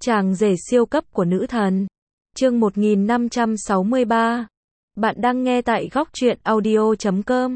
Chàng rể siêu cấp của nữ thần. Chương 1563. Bạn đang nghe tại góc truyện audio.com.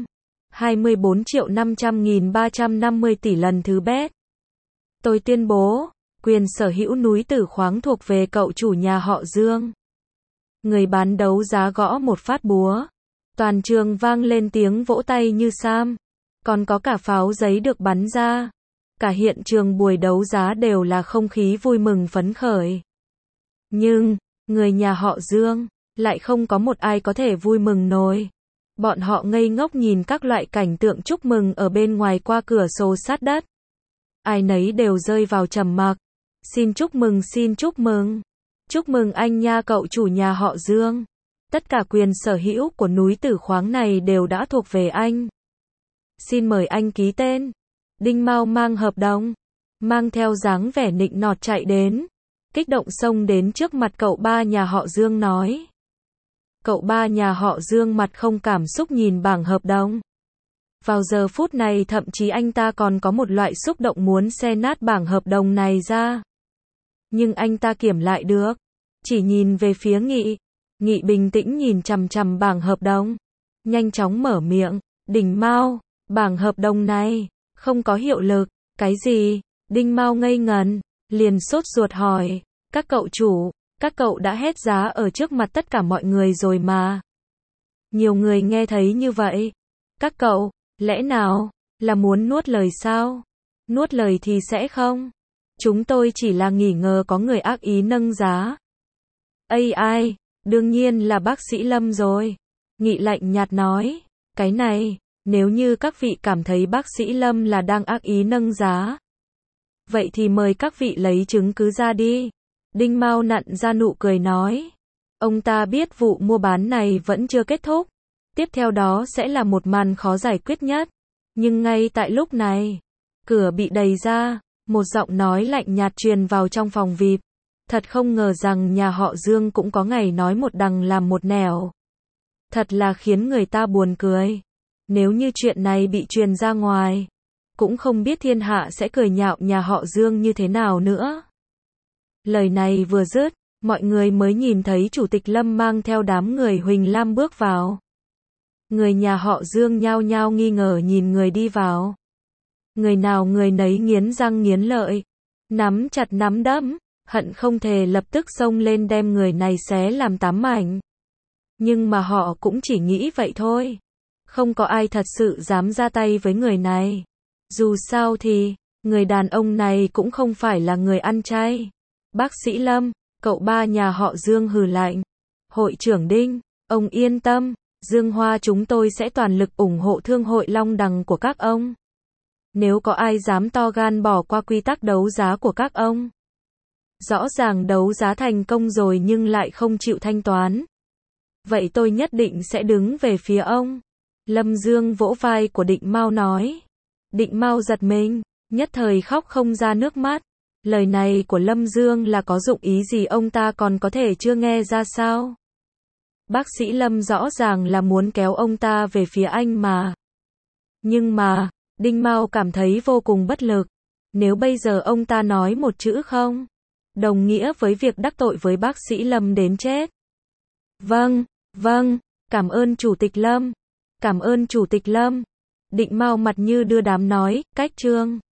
24.500.350 tỷ lần thứ bet. Tôi tuyên bố, quyền sở hữu núi Tử Khoáng thuộc về cậu chủ nhà họ Dương. Người bán đấu giá gõ một phát búa. Toàn trường vang lên tiếng vỗ tay như sam. Còn có cả pháo giấy được bắn ra. Cả hiện trường buổi đấu giá đều là không khí vui mừng phấn khởi. Nhưng, người nhà họ Dương, lại không có một ai có thể vui mừng nổi. Bọn họ ngây ngốc nhìn các loại cảnh tượng chúc mừng ở bên ngoài qua cửa sổ sát đất. Ai nấy đều rơi vào trầm mặc. Xin chúc mừng, xin chúc mừng. Chúc mừng anh nha cậu chủ nhà họ Dương. Tất cả quyền sở hữu của núi Tử Khoáng này đều đã thuộc về anh. Xin mời anh ký tên. Đinh Mao mang hợp đồng, mang theo dáng vẻ nịnh nọt chạy đến, kích động xông đến trước mặt cậu ba nhà họ Dương nói. Cậu ba nhà họ Dương mặt không cảm xúc nhìn bảng hợp đồng. Vào giờ phút này thậm chí anh ta còn có một loại xúc động muốn xé nát bảng hợp đồng này ra. Nhưng anh ta kiểm lại được, chỉ nhìn về phía Nghị. Nghị bình tĩnh nhìn chằm chằm bảng hợp đồng, nhanh chóng mở miệng, Đinh Mao, bảng hợp đồng này không có hiệu lực. Cái gì? Đinh Mao ngây ngần, liền sốt ruột hỏi, các cậu chủ, các cậu đã hét giá ở trước mặt tất cả mọi người rồi mà. Nhiều người nghe thấy như vậy. Các cậu, lẽ nào là muốn nuốt lời sao? Nuốt lời thì sẽ không. Chúng tôi chỉ là nghi ngờ có người ác ý nâng giá. Ai, đương nhiên là bác sĩ Lâm rồi. Nghị lạnh nhạt nói, cái này, nếu như các vị cảm thấy bác sĩ Lâm là đang ác ý nâng giá, vậy thì mời các vị lấy chứng cứ ra đi. Đinh Mao nặn ra nụ cười nói. Ông ta biết vụ mua bán này vẫn chưa kết thúc. Tiếp theo đó sẽ là một màn khó giải quyết nhất. Nhưng ngay tại lúc này, cửa bị đẩy ra, một giọng nói lạnh nhạt truyền vào trong phòng VIP. Thật không ngờ rằng nhà họ Dương cũng có ngày nói một đằng làm một nẻo. Thật là khiến người ta buồn cười. Nếu như chuyện này bị truyền ra ngoài, cũng không biết thiên hạ sẽ cười nhạo nhà họ Dương như thế nào nữa. Lời này vừa dứt, mọi người mới nhìn thấy Chủ tịch Lâm mang theo đám người Huỳnh Lam bước vào. Người nhà họ Dương nhao nhao nghi ngờ nhìn người đi vào. Người nào người nấy nghiến răng nghiến lợi, nắm chặt nắm đấm, hận không thể lập tức xông lên đem người này xé làm 8 mảnh. Nhưng mà họ cũng chỉ nghĩ vậy thôi. Không có ai thật sự dám ra tay với người này. Dù sao thì, người đàn ông này cũng không phải là người ăn chay. Bác sĩ Lâm, cậu ba nhà họ Dương hừ lạnh. Hội trưởng Đinh, ông yên tâm, Dương Hoa chúng tôi sẽ toàn lực ủng hộ thương hội Long Đằng của các ông. Nếu có ai dám to gan bỏ qua quy tắc đấu giá của các ông, rõ ràng đấu giá thành công rồi nhưng lại không chịu thanh toán, vậy tôi nhất định sẽ đứng về phía ông. Lâm Dương vỗ vai của Định Mao nói. Định Mao giật mình, nhất thời khóc không ra nước mắt. Lời này của Lâm Dương là có dụng ý gì ông ta còn có thể chưa nghe ra sao? Bác sĩ Lâm rõ ràng là muốn kéo ông ta về phía anh mà. Nhưng mà, Đinh Mao cảm thấy vô cùng bất lực. Nếu bây giờ ông ta nói một chữ không, đồng nghĩa với việc đắc tội với bác sĩ Lâm đến chết. Vâng, cảm ơn Chủ tịch Lâm. Cảm ơn Chủ tịch Lâm. Định Mao mặt như đưa đám nói, cách trương.